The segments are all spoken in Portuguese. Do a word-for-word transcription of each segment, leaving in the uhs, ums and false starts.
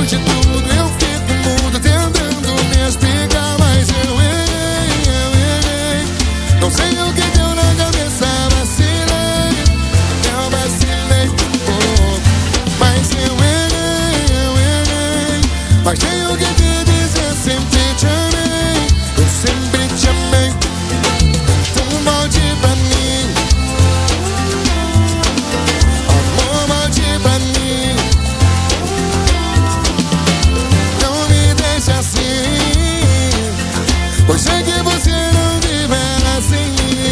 de tudo eu fico mudo, tentando me explicar, mas eu errei, eu errei. Não sei o que deu na cabeça, vacilei, eu vacilei, oh. Mas eu errei, eu errei. Mas tenho que te dizer, sempre te amei, eu sempre te amei. Então volte pra mim, amor, volte pra mim. Não me deixe assim, pois sei que você não viverá sem mim.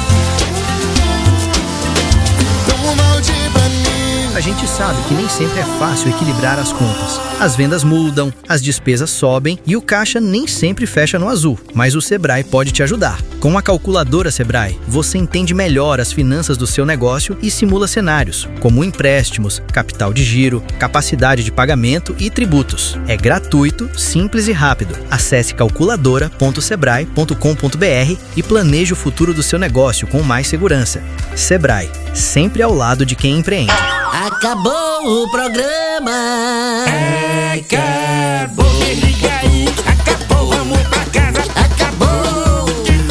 Então volte pra mim. A gente sabe que nem sempre é fácil equilibrar as contas. As vendas mudam, as despesas sobem e o caixa nem sempre fecha no azul. Mas o Sebrae pode te ajudar. Com a calculadora Sebrae, você entende melhor as finanças do seu negócio e simula cenários, como empréstimos, capital de giro, capacidade de pagamento e tributos. É gratuito, simples e rápido. Acesse calculadora ponto sebrae ponto com ponto br e planeje o futuro do seu negócio com mais segurança. Sebrae, sempre ao lado de quem empreende. Acabou o programa. Acabou. Liga aí. Acabou. Vamos pra casa. Acabou.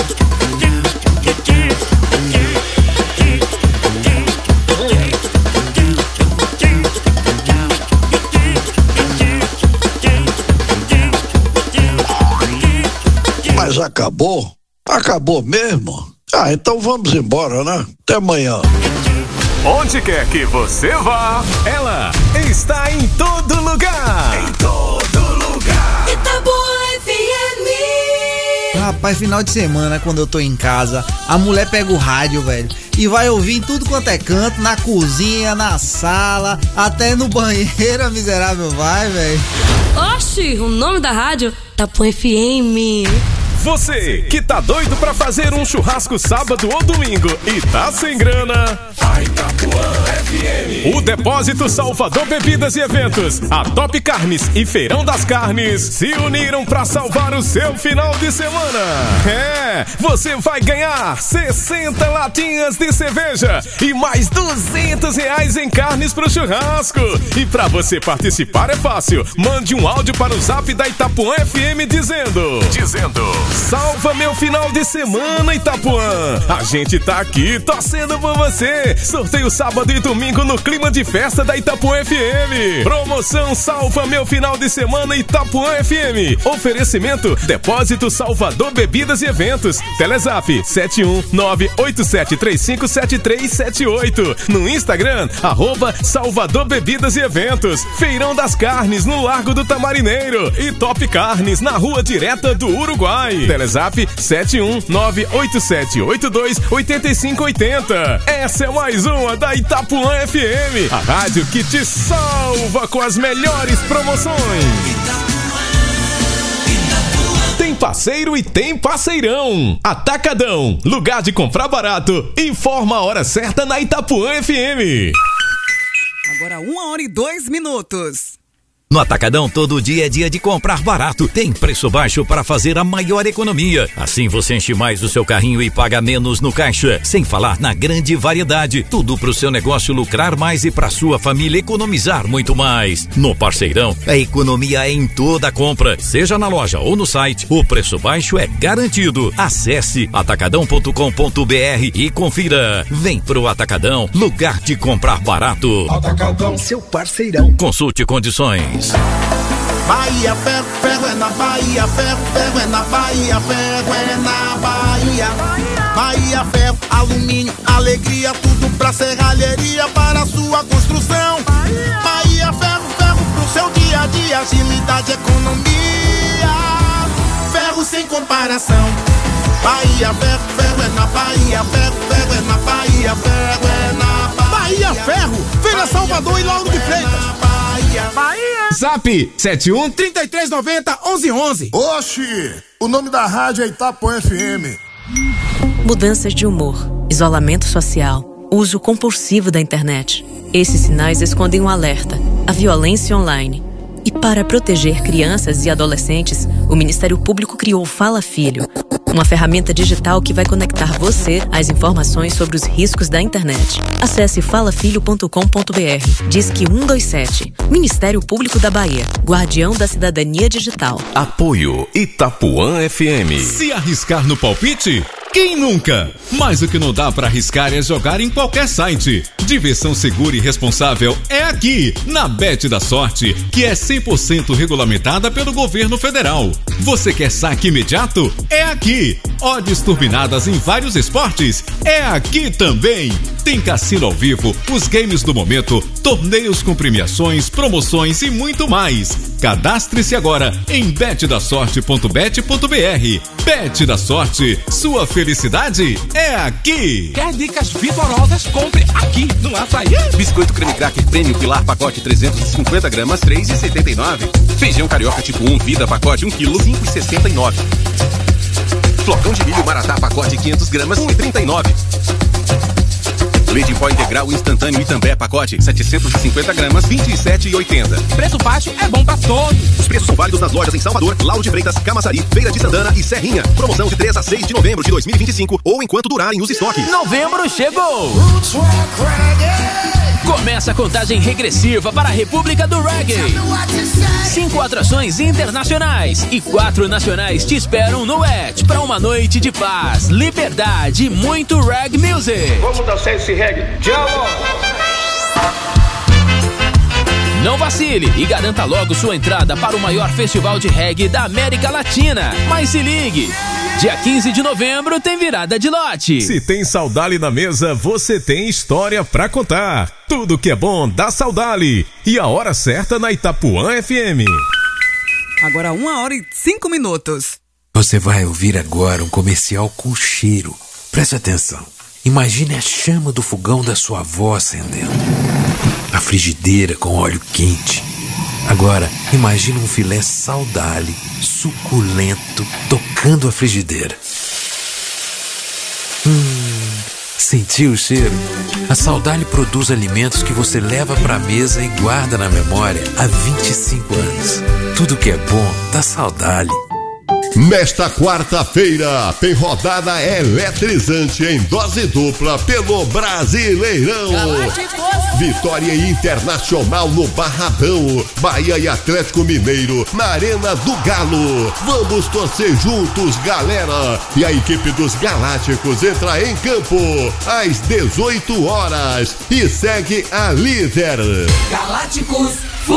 Mas acabou? Acabou mesmo? Ah, então vamos embora, né? Até amanhã. Onde quer que você vá, ela está em todo lugar. Em todo lugar. Itapuã F M. Rapaz, final de semana, quando eu tô em casa, a mulher pega o rádio, velho, e vai ouvir em tudo quanto é canto, na cozinha, na sala, até no banheiro, a miserável vai, velho. Oxi, o nome da rádio? Itapuã F M. Você que tá doido pra fazer um churrasco sábado ou domingo e tá sem grana, a Itapuã F M. O Depósito Salvador Bebidas e Eventos, a Top Carnes e Feirão das Carnes se uniram pra salvar o seu final de semana. É, você vai ganhar sessenta latinhas de cerveja e mais duzentos reais em carnes pro churrasco. E pra você participar é fácil, mande um áudio para o zap da Itapuã F M dizendo, dizendo... Salva meu final de semana, Itapuã! A gente tá aqui torcendo por você! Sorteio sábado e domingo no clima de festa da Itapuã F M! Promoção Salva meu final de semana, Itapuã F M! Oferecimento Depósito Salvador Bebidas e Eventos. Telezap sete um nove oito sete três cinco sete três sete oito. No Instagram, arroba Salvador Bebidas e Eventos. Feirão das Carnes no Largo do Tamarineiro. E Top Carnes na Rua Direta do Uruguai. Telezap sete um nove oito sete oito dois oito cinco oito zero. Essa é mais uma da Itapuã F M, a rádio que te salva com as melhores promoções. Tem parceiro e tem parceirão. Atacadão, lugar de comprar barato. Informa a hora certa na Itapuã F M. Agora uma hora e dois minutos. No Atacadão, todo dia é dia de comprar barato. Tem preço baixo para fazer a maior economia. Assim você enche mais o seu carrinho e paga menos no caixa. Sem falar na grande variedade. Tudo para o seu negócio lucrar mais e para sua família economizar muito mais. No Parceirão, a economia é em toda a compra. Seja na loja ou no site, o preço baixo é garantido. Acesse atacadão ponto com ponto br e confira. Vem pro Atacadão, lugar de comprar barato. Atacadão, seu parceirão. Consulte condições. Bahia, ferro, ferro é na Bahia, ferro, ferro é na Bahia, ferro é na Bahia. Bahia, ferro, alumínio, alegria, tudo pra serralheria, para a sua construção. Bahia, ferro, ferro pro seu dia a dia, agilidade, economia. Ferro sem comparação. Bahia, ferro, ferro é na Bahia, ferro, ferro é na Bahia, ferro é na Bahia. Bahia, ferro, Feira Salvador e Lauro de Freitas. Bahia. Zap sete um, trinta e três noventa, onze onze. Oxi, o nome da rádio é Itapuã F M. Mudanças de humor, isolamento social, uso compulsivo da internet. Esses sinais escondem um alerta, a violência online. E para proteger crianças e adolescentes, o Ministério Público criou o Fala Filho, uma ferramenta digital que vai conectar você às informações sobre os riscos da internet. Acesse fala filho ponto com ponto br. Disque um dois sete. Ministério Público da Bahia. Guardião da Cidadania Digital. Apoio Itapuã F M. Se arriscar no palpite? Quem nunca? Mas o que não dá pra arriscar é jogar em qualquer site. Diversão segura e responsável é aqui, na Bet da Sorte, que é cem por cento regulamentada pelo governo federal. Você quer saque imediato? É aqui. Odds turbinadas em vários esportes? É aqui também. Tem cassino ao vivo, os games do momento, torneios com premiações, promoções e muito mais. Cadastre-se agora em bet da sorte ponto bet ponto br. Bet da Sorte, sua felicidade é aqui. Quer dicas vigorosas? Compre aqui no Açaí. Biscoito creme cracker prêmio Pilar pacote trezentos e cinquenta gramas, três reais e setenta e nove. Feijão carioca tipo um vida pacote um quilo, cinco reais e sessenta e nove. Flocão de milho Maratá pacote quinhentas gramas, um real e trinta e nove. Leite em pó integral instantâneo Itambé pacote setecentas e cinquenta gramas, vinte e sete reais e oitenta. Preço baixo é bom pra todos. Os preços são válidos nas lojas em Salvador, Lauro de Freitas, Camaçari, Feira de Santana e Serrinha. Promoção de três a seis de novembro de dois mil e vinte e cinco ou enquanto durarem os estoques. Novembro chegou! Começa a contagem regressiva para a República do Reggae. Cinco atrações internacionais e quatro nacionais te esperam no E T para uma noite de paz, liberdade e muito reggae music. Vamos dançar esse reggae. Tchau! Não vacile e garanta logo sua entrada para o maior festival de reggae da América Latina. Mas se ligue, dia quinze de novembro tem virada de lote. Se tem Saudade na mesa, você tem história pra contar. Tudo que é bom dá Saudade. E a hora certa na Itapuã F M. Agora uma hora e cinco minutos. Você vai ouvir agora um comercial com cheiro. Preste atenção. Imagine a chama do fogão da sua avó acendendo. A frigideira com óleo quente. Agora, imagine um filé Saudade, suculento, tocando a frigideira. Hum, sentiu o cheiro? A Saudade produz alimentos que você leva para a mesa e guarda na memória há vinte e cinco anos. Tudo que é bom dá Saudade. Nesta quarta-feira tem rodada eletrizante em dose dupla pelo Brasileirão. Vitória Internacional no Barradão, Bahia e Atlético Mineiro na Arena do Galo. Vamos torcer juntos, galera. E a equipe dos Galácticos entra em campo às dezoito horas e segue a líder. Galácticos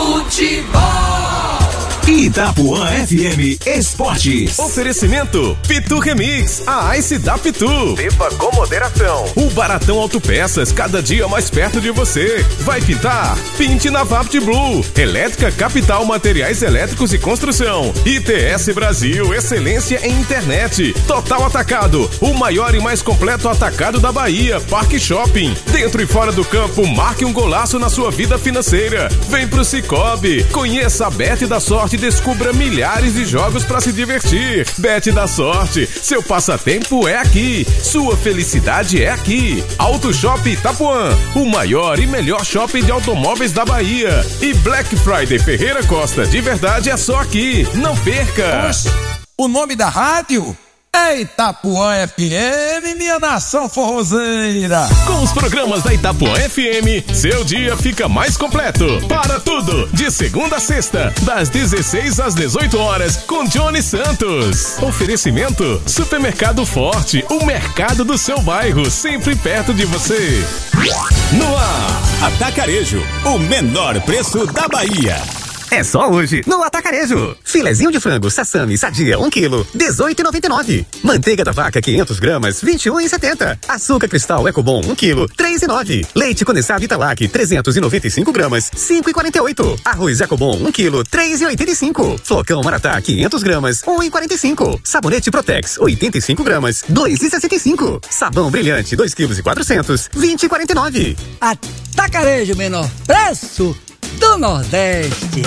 Futebol. Itapuã F M Esportes. Oferecimento Pitu Remix, a Ice da Pitu. Beba com moderação. O Baratão Autopeças, cada dia mais perto de você. Vai pintar? Pinte na Vapt Blue. Elétrica Capital Materiais Elétricos e Construção. I T S Brasil, excelência em internet. Total Atacado, o maior e mais completo atacado da Bahia. Parque Shopping. Dentro e fora do campo, marque um golaço na sua vida financeira. Vem pro Cicobi. Conheça a Bet da Sorte. Descubra milhares de jogos para se divertir. Bet da Sorte, seu passatempo é aqui, sua felicidade é aqui. Auto Shop Itapuã, o maior e melhor shopping de automóveis da Bahia. E Black Friday Ferreira Costa, de verdade é só aqui. Não perca. Oxe, o nome da rádio é Itapuã F M, minha nação forrozeira. Com os programas da Itapuã F M, seu dia fica mais completo. Para tudo, de segunda a sexta, das dezesseis às dezoito horas, com Johnny Santos. Oferecimento Supermercado Forte, o mercado do seu bairro, sempre perto de você. No ar, Atacarejo, o menor preço da Bahia. É só hoje, no Atacarejo. Filezinho de frango, sassami, sadia, um quilo, dezoito reais e noventa e nove. Manteiga da vaca, quinhentas gramas, vinte e um reais e setenta. Açúcar cristal Ecobom, um quilo, três reais e nove. Leite condensado Italac, trezentas e noventa e cinco gramas, cinco reais e quarenta e oito. Arroz Ecobom, um quilo, três reais e oitenta e cinco. Flocão Maratá, quinhentas gramas, um real e quarenta e cinco. Sabonete Protex, oitenta e cinco gramas, dois reais e sessenta e cinco. Sabão Brilhante, dois quilos e quatrocentos, vinte reais e quarenta e nove. Atacarejo, menor preço do Nordeste.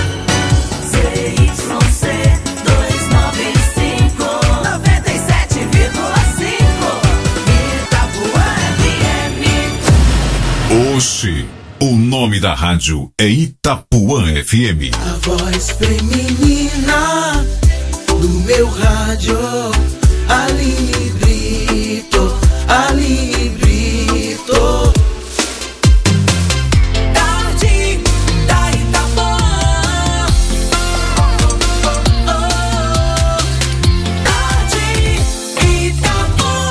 C Y C duzentos e noventa e cinco, noventa e sete vírgula cinco, Itapuã F M. Oxi, o nome da rádio é Itapuã F M. A voz feminina do meu rádio Aline Brito, Aline Brito. Tarde da Itapuã. Oh, tarde Itapuã.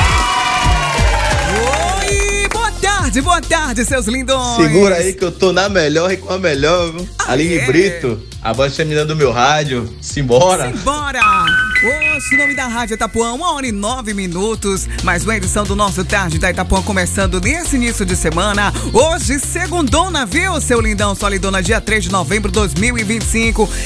Oi, boa tarde, boa tarde, seus lindões. Segura aí que eu tô na melhor e com a melhor, viu? Ah, Aline é? Brito, a voz feminina do meu rádio. Simbora! Simbora! Hoje, o nome da Rádio Itapuã, uma hora e nove minutos. Mais uma edição do nosso Tarde da Itapuã começando nesse início de semana. Hoje, segundona, viu, seu lindão, sua lindona, dia três de novembro de dois mil e vinte e cinco.